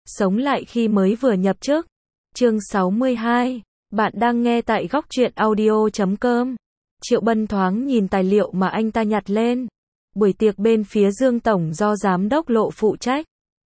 Sống lại khi mới vừa nhập chức. Chương 62. Bạn đang nghe tại góc truyện audio.com. Triệu Bân thoáng nhìn tài liệu mà anh ta nhặt lên. Buổi tiệc bên phía Dương Tổng do Giám đốc Lộ phụ trách.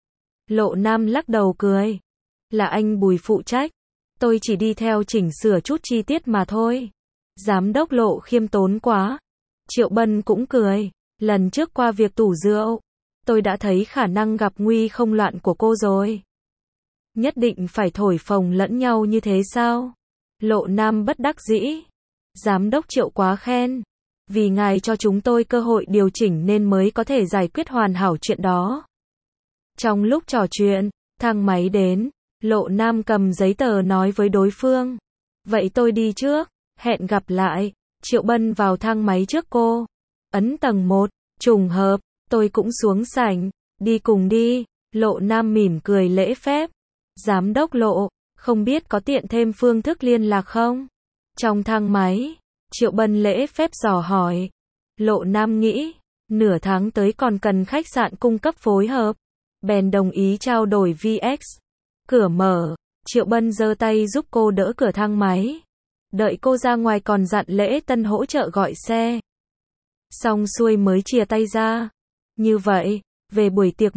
Lộ Nam lắc đầu cười. Là anh Bùi phụ trách. Tôi chỉ đi theo chỉnh sửa chút chi tiết mà thôi. Giám đốc Lộ khiêm tốn quá. Triệu Bân cũng cười. Lần trước qua việc tủ rượu, tôi đã thấy khả năng gặp nguy không loạn của cô rồi. Nhất định phải thổi phồng lẫn nhau như thế sao? Lộ Nam bất đắc dĩ. Giám đốc Triệu quá khen. Vì ngài cho chúng tôi cơ hội điều chỉnh nên mới có thể giải quyết hoàn hảo chuyện đó. Trong lúc trò chuyện, thang máy đến. Lộ Nam cầm giấy tờ nói với đối phương. Vậy tôi đi trước, hẹn gặp lại. Triệu Bân vào thang máy trước cô. Ấn tầng 1, trùng hợp, tôi cũng xuống sảnh. Đi cùng đi. Lộ Nam mỉm cười lễ phép. Giám đốc Lộ, không biết có tiện thêm phương thức liên lạc không? Trong thang máy, Triệu Bân lễ phép dò hỏi. Lộ Nam nghĩ, nửa tháng tới còn cần khách sạn cung cấp phối hợp. Bèn đồng ý trao đổi VX. Cửa mở, Triệu Bân giơ tay giúp cô đỡ cửa thang máy. Đợi cô ra ngoài còn dặn Lễ Tân hỗ trợ gọi xe. Xong xuôi mới chia tay ra. Như vậy, về buổi tiệc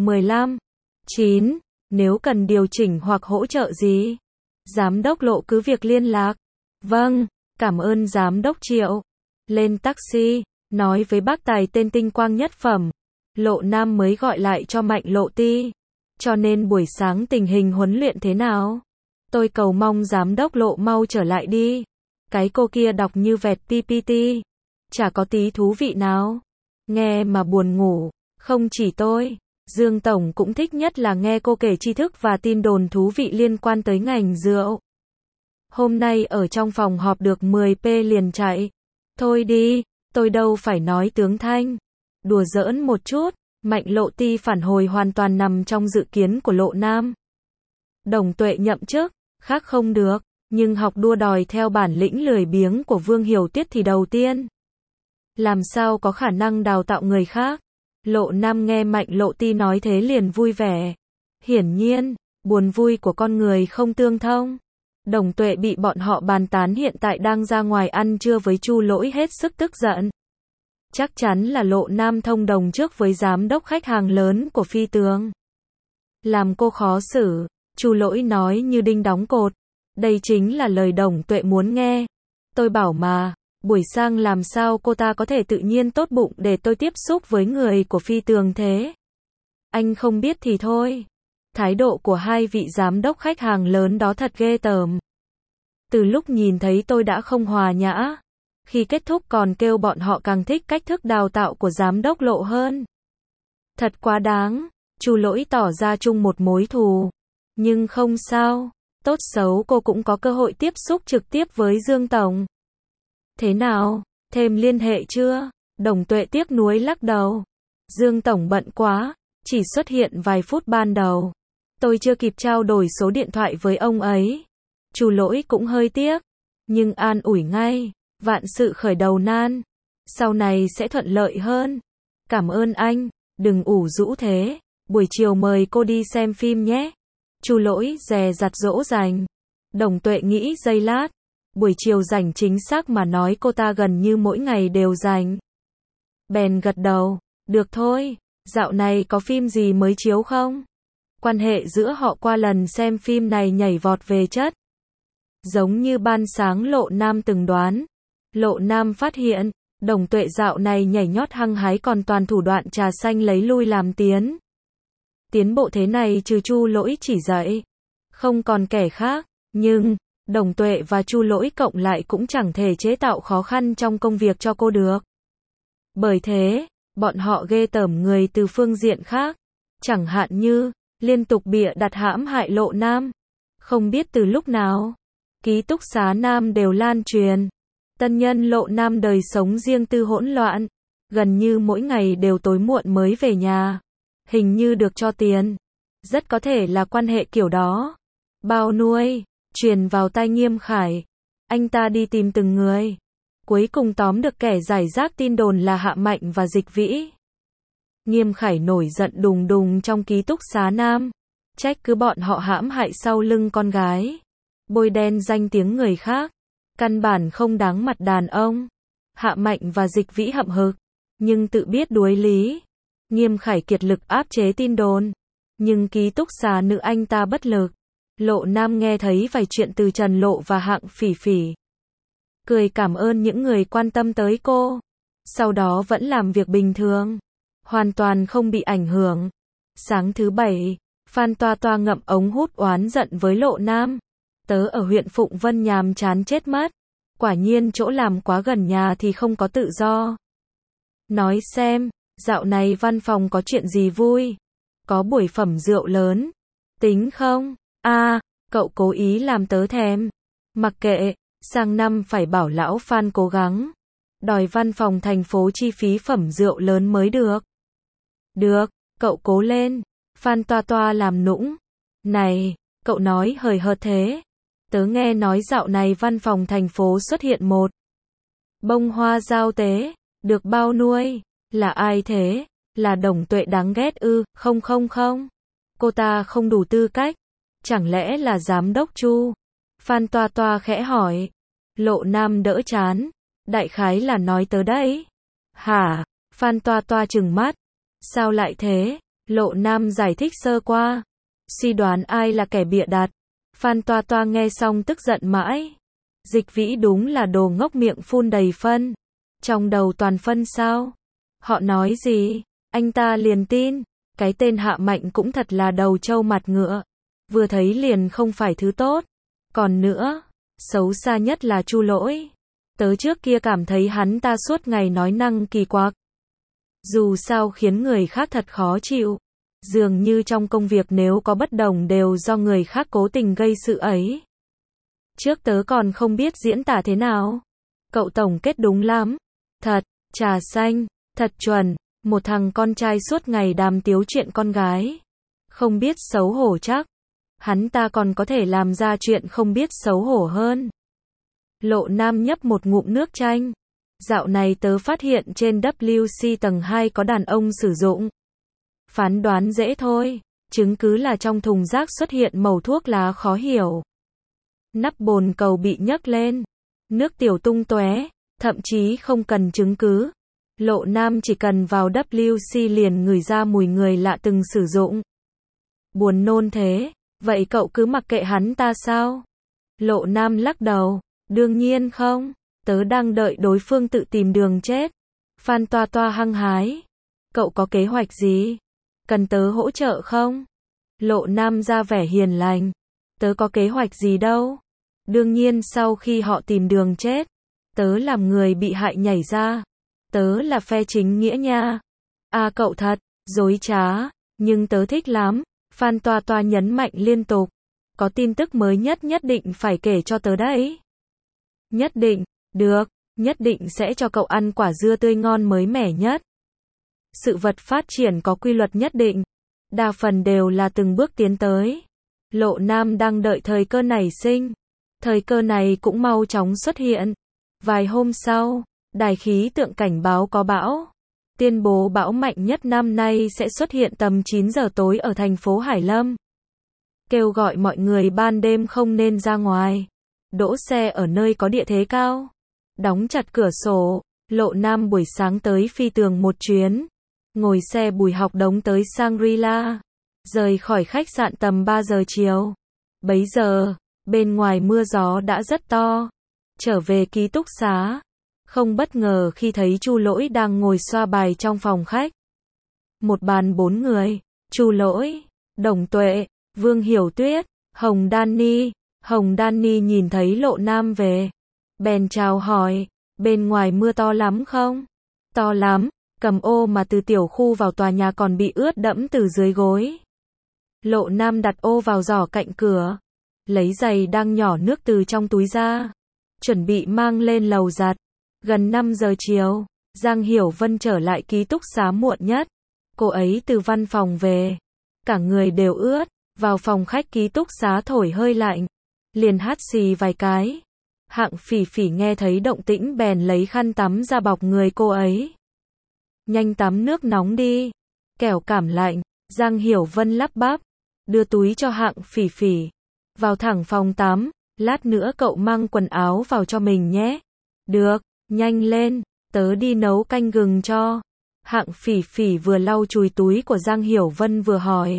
15/9, nếu cần điều chỉnh hoặc hỗ trợ gì, Giám đốc Lộ cứ việc liên lạc. Vâng, cảm ơn Giám đốc Triệu. Lên taxi, nói với bác tài tên Tinh Quang nhất phẩm. Lộ Nam mới gọi lại cho Mạnh Lộ Ti. Cho nên buổi sáng tình hình huấn luyện thế nào? Tôi cầu mong Giám đốc Lộ mau trở lại đi. Cái cô kia đọc như vẹt PPT. Chả có tí thú vị nào. Nghe mà buồn ngủ. Không chỉ tôi, Dương Tổng cũng thích nhất là nghe cô kể tri thức và tin đồn thú vị liên quan tới ngành rượu. Hôm nay ở trong phòng họp được 10p liền chạy. Thôi đi, tôi đâu phải nói tướng thanh. Đùa giỡn một chút, Mạnh Lộ Ti phản hồi hoàn toàn nằm trong dự kiến của Lộ Nam. Đồng Tuệ nhậm chức, khác không được, nhưng học đua đòi theo bản lĩnh lười biếng của Vương Hiểu Tiết thì đầu tiên. Làm sao có khả năng đào tạo người khác? Lộ Nam nghe Mạnh Lộ Ti nói thế liền vui vẻ. Hiển nhiên, buồn vui của con người không tương thông. Đồng Tuệ bị bọn họ bàn tán hiện tại đang ra ngoài ăn trưa với Chu Lỗi hết sức tức giận. Chắc chắn là Lộ Nam thông đồng trước với giám đốc khách hàng lớn của Phi Tường. Làm cô khó xử, Chu Lỗi nói như đinh đóng cột. Đây chính là lời Đồng Tuệ muốn nghe. Tôi bảo mà, buổi sang làm sao cô ta có thể tự nhiên tốt bụng để tôi tiếp xúc với người của Phi Tường thế? Anh không biết thì thôi. Thái độ của hai vị giám đốc khách hàng lớn đó thật ghê tởm. Từ lúc nhìn thấy tôi đã không hòa nhã. Khi kết thúc còn kêu bọn họ càng thích cách thức đào tạo của giám đốc Lộ hơn. Thật quá đáng. Chu Lỗi tỏ ra chung một mối thù. Nhưng không sao. Tốt xấu cô cũng có cơ hội tiếp xúc trực tiếp với Dương Tổng. Thế nào? Thêm liên hệ chưa? Đồng Tuệ tiếc nuối lắc đầu. Dương Tổng bận quá. Chỉ xuất hiện vài phút ban đầu. Tôi chưa kịp trao đổi số điện thoại với ông ấy. Chu Lỗi cũng hơi tiếc. Nhưng an ủi ngay. Vạn sự khởi đầu nan. Sau này sẽ thuận lợi hơn. Cảm ơn anh. Đừng ủ rũ thế. Buổi chiều mời cô đi xem phim nhé. Chu Lỗi dè dặt dỗ dành. Đồng Tuệ nghĩ giây lát. Buổi chiều rảnh chính xác mà nói cô ta gần như mỗi ngày đều rảnh. Bèn gật đầu. Được thôi. Dạo này có phim gì mới chiếu không? Quan hệ giữa họ qua lần xem phim này nhảy vọt về chất. Giống như ban sáng Lộ Nam từng đoán. Lộ Nam phát hiện, Đồng Tuệ dạo này nhảy nhót hăng hái còn toàn thủ đoạn trà xanh lấy lui làm tiến. Tiến bộ thế này trừ Chu Lỗi chỉ dạy. Không còn kẻ khác, nhưng, Đồng Tuệ và Chu Lỗi cộng lại cũng chẳng thể chế tạo khó khăn trong công việc cho cô được. Bởi thế, bọn họ ghê tởm người từ phương diện khác. Chẳng hạn như, liên tục bịa đặt hãm hại Lộ Nam. Không biết từ lúc nào, ký túc xá Nam đều lan truyền. Tân nhân Lộ Nam đời sống riêng tư hỗn loạn. Gần như mỗi ngày đều tối muộn mới về nhà. Hình như được cho tiền. Rất có thể là quan hệ kiểu đó. Bao nuôi, truyền vào tai Nghiêm Khải. Anh ta đi tìm từng người. Cuối cùng tóm được kẻ giải rác tin đồn là Hạ Mạnh và Dịch Vĩ. Nghiêm Khải nổi giận đùng đùng trong ký túc xá Nam. Trách cứ bọn họ hãm hại sau lưng con gái. Bôi đen danh tiếng người khác. Căn bản không đáng mặt đàn ông. Hạ Mạnh và Dịch Vĩ hậm hực. Nhưng tự biết đuối lý. Nghiêm Khải kiệt lực áp chế tin đồn. Nhưng ký túc xá nữ anh ta bất lực. Lộ Nam nghe thấy vài chuyện từ Trần Lộ và Hạng Phỉ Phỉ. Cười cảm ơn những người quan tâm tới cô. Sau đó vẫn làm việc bình thường. Hoàn toàn không bị ảnh hưởng. Sáng thứ Bảy, Phan Toa Toa ngậm ống hút oán giận với Lộ Nam. Tớ ở huyện Phụng Vân nhàm chán chết mất. Quả nhiên chỗ làm quá gần nhà thì không có tự do. Nói xem, dạo này văn phòng có chuyện gì vui? Có buổi phẩm rượu lớn. Tính không? Cậu cố ý làm tớ thèm. Mặc kệ, sang năm phải bảo lão Phan cố gắng. Đòi văn phòng thành phố chi phí phẩm rượu lớn mới được. Được, cậu cố lên. Phan Toa Toa làm nũng. Này, cậu nói hời hợt thế. Tớ nghe nói dạo này văn phòng thành phố xuất hiện một bông hoa giao tế, được bao nuôi. Là ai thế? Là Đồng Tuệ đáng ghét ư? Không. Cô ta không đủ tư cách. Chẳng lẽ là giám đốc Chu? Phan Toa Toa khẽ hỏi. Lộ Nam đỡ chán. Đại khái là nói tớ đấy. Hả? Phan Toa Toa trừng mắt. Sao lại thế? Lộ Nam giải thích sơ qua. Suy đoán ai là kẻ bịa đặt. Phan Toa Toa nghe xong tức giận mãi. Dịch Vĩ đúng là đồ ngốc, miệng phun đầy phân. Trong đầu toàn phân sao? Họ nói gì? Anh ta liền tin. Cái tên Hạ Mạnh cũng thật là đầu trâu mặt ngựa. Vừa thấy liền không phải thứ tốt. Còn nữa, xấu xa nhất là Chu Lỗi. Tớ trước kia cảm thấy hắn ta suốt ngày nói năng kỳ quặc. Dù sao khiến người khác thật khó chịu. Dường như trong công việc nếu có bất đồng đều do người khác cố tình gây sự ấy. Trước tớ còn không biết diễn tả thế nào. Cậu tổng kết đúng lắm. Thật, trà xanh, thật chuẩn. Một thằng con trai suốt ngày đàm tiếu chuyện con gái. Không biết xấu hổ chắc. Hắn ta còn có thể làm ra chuyện không biết xấu hổ hơn. Lộ Nam nhấp một ngụm nước chanh. Dạo này tớ phát hiện trên WC tầng 2 có đàn ông sử dụng. Phán đoán dễ thôi. Chứng cứ là trong thùng rác xuất hiện mẩu thuốc lá khó hiểu. Nắp bồn cầu bị nhấc lên. Nước tiểu tung tóe. Thậm chí không cần chứng cứ. Lộ Nam chỉ cần vào WC liền ngửi ra mùi người lạ từng sử dụng. Buồn nôn thế. Vậy cậu cứ mặc kệ hắn ta sao? Lộ Nam lắc đầu. Đương nhiên không. Tớ đang đợi đối phương tự tìm đường chết. Phan Toa Toa hăng hái. Cậu có kế hoạch gì? Cần tớ hỗ trợ không? Lộ Nam ra vẻ hiền lành. Tớ có kế hoạch gì đâu. Đương nhiên sau khi họ tìm đường chết, tớ làm người bị hại nhảy ra. Tớ là phe chính nghĩa nha. Cậu thật, dối trá. Nhưng tớ thích lắm. Phan Toa Toa nhấn mạnh liên tục. Có tin tức mới nhất định phải kể cho tớ đấy. Nhất định, được, nhất định sẽ cho cậu ăn quả dưa tươi ngon mới mẻ nhất. Sự vật phát triển có quy luật nhất định. Đa phần đều là từng bước tiến tới. Lộ Nam đang đợi thời cơ nảy sinh. Thời cơ này cũng mau chóng xuất hiện. Vài hôm sau, đài khí tượng cảnh báo có bão. Tuyên bố bão mạnh nhất năm nay sẽ xuất hiện tầm 9 giờ tối ở thành phố Hải Lâm. Kêu gọi mọi người ban đêm không nên ra ngoài. Đỗ xe ở nơi có địa thế cao. Đóng chặt cửa sổ. Lộ Nam buổi sáng tới Phi Tường một chuyến. Ngồi xe Bùi Học Đống tới Shangri-La. Rời khỏi khách sạn tầm 3 giờ chiều. Bấy giờ, bên ngoài mưa gió đã rất to. Trở về ký túc xá. Không bất ngờ khi thấy Chu Lỗi đang ngồi xoa bài trong phòng khách. Một bàn 4 người. Chu Lỗi, Đồng Tuệ, Vương Hiểu Tuyết, Hồng Đan-ni. Hồng Đan-ni nhìn thấy Lộ Nam về. Bèn chào hỏi, bên ngoài mưa to lắm không? To lắm, cầm ô mà từ tiểu khu vào tòa nhà còn bị ướt đẫm từ dưới gối. Lộ Nam đặt ô vào giỏ cạnh cửa. Lấy giày đang nhỏ nước từ trong túi ra. Chuẩn bị mang lên lầu giặt. Gần 5 giờ chiều, Giang Hiểu Vân trở lại ký túc xá muộn nhất. Cô ấy từ văn phòng về. Cả người đều ướt. Vào phòng khách ký túc xá thổi hơi lạnh. Liền hắt xì vài cái. Hạng Phỉ Phỉ nghe thấy động tĩnh bèn lấy khăn tắm ra bọc người cô ấy. Nhanh tắm nước nóng đi. Kẻo cảm lạnh. Giang Hiểu Vân lắp bắp. đưa túi cho Hạng Phỉ Phỉ. Vào thẳng phòng tắm, lát nữa cậu mang quần áo vào cho mình nhé. Được, nhanh lên, tớ đi nấu canh gừng cho. Hạng Phỉ Phỉ vừa lau chùi túi của Giang Hiểu Vân vừa hỏi.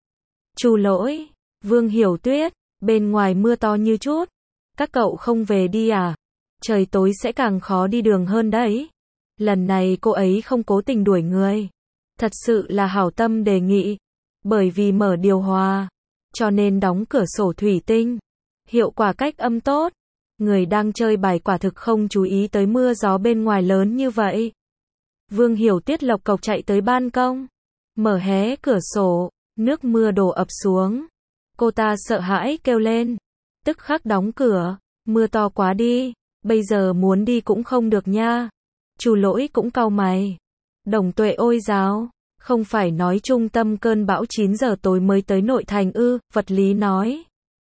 Chu Lỗi, Vương Hiểu Tuyết, bên ngoài mưa to như chút. Các cậu không về đi à? Trời tối sẽ càng khó đi đường hơn đấy. Lần này cô ấy không cố tình đuổi người. Thật sự là hảo tâm đề nghị. Bởi vì mở điều hòa, cho nên đóng cửa sổ thủy tinh. Hiệu quả cách âm tốt. Người đang chơi bài quả thực không chú ý tới mưa gió bên ngoài lớn như vậy. Vương Hiểu Tuyết lộc cộc chạy tới ban công. Mở hé cửa sổ, nước mưa đổ ập xuống. Cô ta sợ hãi kêu lên. Tức khắc đóng cửa. Mưa to quá đi. Bây giờ muốn đi cũng không được nha. Chu Lỗi cũng cau mày. Đồng Tuệ ôi giáo. Không phải nói trung tâm cơn bão 9 giờ tối mới tới nội thành ư, vật lý nói.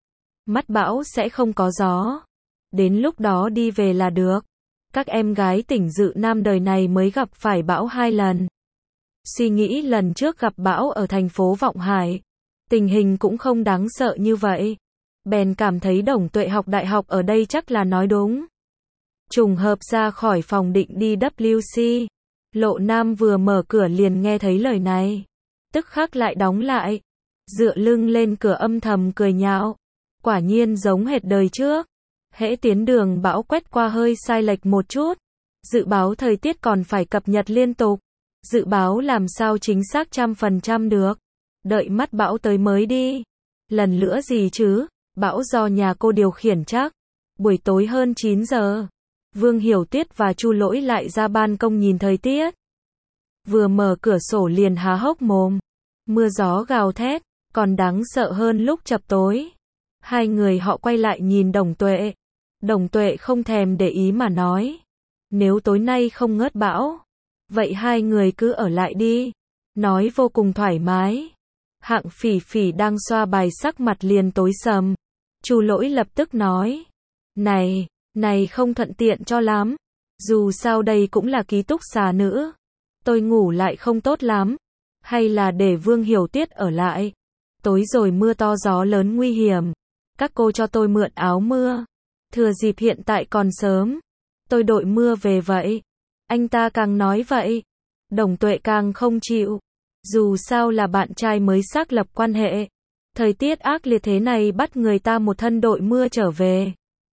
Mắt bão sẽ không có gió. Đến lúc đó đi về là được. Các em gái tỉnh Dự Nam đời này mới gặp phải bão 2 lần. Suy nghĩ lần trước gặp bão ở thành phố Vọng Hải. Tình hình cũng không đáng sợ như vậy. Bèn cảm thấy Đồng Tuệ học đại học ở đây chắc là nói đúng. Trùng hợp ra khỏi phòng định đi WC. Lộ Nam vừa mở cửa liền nghe thấy lời này. Tức khắc lại đóng lại. Dựa lưng lên cửa âm thầm cười nhạo. Quả nhiên giống hệt đời trước. Hễ tiến đường bão quét qua hơi sai lệch một chút. Dự báo thời tiết còn phải cập nhật liên tục. Dự báo làm sao chính xác 100% được. Đợi mắt bão tới mới đi. Lần nữa gì chứ, bão do nhà cô điều khiển chắc. Buổi tối hơn 9 giờ. Vương Hiểu Tuyết và Chu Lỗi lại ra ban công nhìn thời tiết. Vừa mở cửa sổ liền há hốc mồm. Mưa gió gào thét, còn đáng sợ hơn lúc chập tối. Hai người họ quay lại nhìn Đồng Tuệ. Đồng Tuệ không thèm để ý mà nói. Nếu tối nay không ngớt bão, vậy hai người cứ ở lại đi. Nói vô cùng thoải mái. Hạng Phỉ Phỉ đang xoa bài sắc mặt liền tối sầm. Chu Lỗi lập tức nói. Này không thuận tiện cho lắm. Dù sao đây cũng là ký túc xá nữ. Tôi ngủ lại không tốt lắm. Hay là để Vương Hiểu Tuyết ở lại. Tối rồi mưa to gió lớn nguy hiểm. Các cô cho tôi mượn áo mưa. Thừa dịp hiện tại còn sớm. Tôi đội mưa về vậy. Anh ta càng nói vậy. Đồng Tuệ càng không chịu. Dù sao là bạn trai mới xác lập quan hệ. Thời tiết ác liệt thế này bắt người ta một thân đội mưa trở về.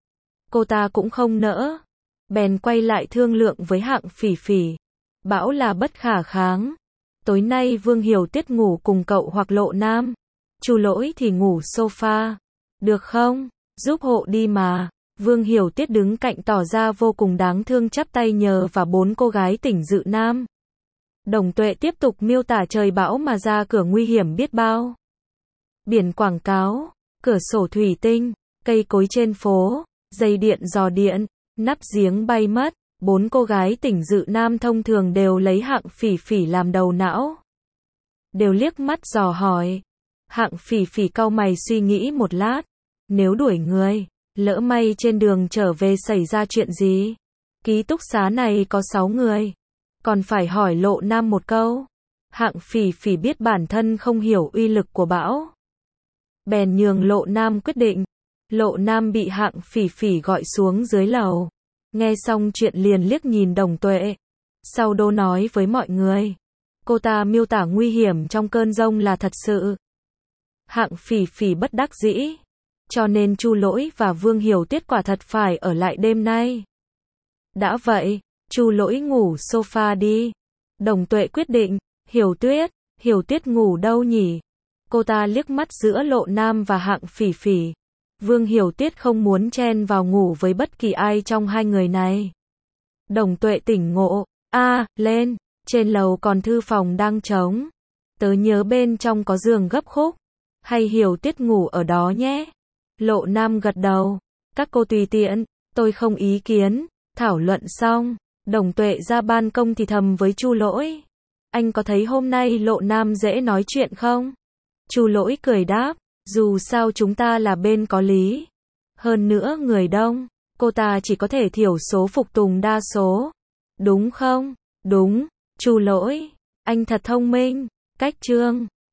Cô ta cũng không nỡ. Bèn quay lại thương lượng với Hạng Phỉ Phỉ. Bão là bất khả kháng. Tối nay Vương Hiểu Tuyết ngủ cùng cậu hoặc Lộ Nam. Chu Lỗi thì ngủ sofa. Được không? Giúp hộ đi mà. Vương Hiểu Tuyết đứng cạnh tỏ ra vô cùng đáng thương chắp tay nhờ và bốn cô gái tỉnh Dự Nam. Đồng Tuệ tiếp tục miêu tả trời bão mà ra cửa nguy hiểm biết bao. Biển quảng cáo, cửa sổ thủy tinh, cây cối trên phố, dây điện giò điện, nắp giếng bay mất. Bốn cô gái tỉnh Dự Nam thông thường đều lấy Hạng Phỉ Phỉ làm đầu não. Đều liếc mắt dò hỏi. Hạng Phỉ Phỉ cau mày suy nghĩ một lát. Nếu đuổi người, lỡ may trên đường trở về xảy ra chuyện gì? Ký túc xá này có 6 người. Còn phải hỏi Lộ Nam một câu. Hạng Phỉ Phỉ biết bản thân không hiểu uy lực của bão. Bèn nhường Lộ Nam quyết định. Lộ Nam bị Hạng Phỉ Phỉ gọi xuống dưới lầu. Nghe xong chuyện liền liếc nhìn Đồng Tuệ. Sau đó nói với mọi người. Cô ta miêu tả nguy hiểm trong cơn giông là thật sự. Hạng Phỉ Phỉ bất đắc dĩ. Cho nên Chu Lỗi và Vương Hiểu Tuyết quả thật phải ở lại đêm nay. Đã vậy, Chu Lỗi ngủ sofa đi. Đồng Tuệ quyết định. Hiểu Tuyết ngủ đâu nhỉ? Cô ta liếc mắt giữa Lộ Nam và Hạng Phỉ Phỉ. Vương Hiểu Tuyết không muốn chen vào ngủ với bất kỳ ai trong hai người này. Đồng Tuệ tỉnh ngộ. Lên, trên lầu còn thư phòng đang trống. Tớ nhớ bên trong có giường gấp khúc. Hay Hiểu Tuyết ngủ ở đó nhé. Lộ Nam gật đầu. Các cô tùy tiện, tôi không ý kiến. Thảo luận xong, Đồng Tuệ ra ban công thì thầm với Chu Lỗi. Anh có thấy hôm nay Lộ Nam dễ nói chuyện không? Chu Lỗi cười đáp. Dù sao chúng ta là bên có lý. Hơn nữa người đông, cô ta chỉ có thể thiểu số phục tùng đa số. Đúng không? Đúng. Chu Lỗi, anh thật thông minh. Cách chương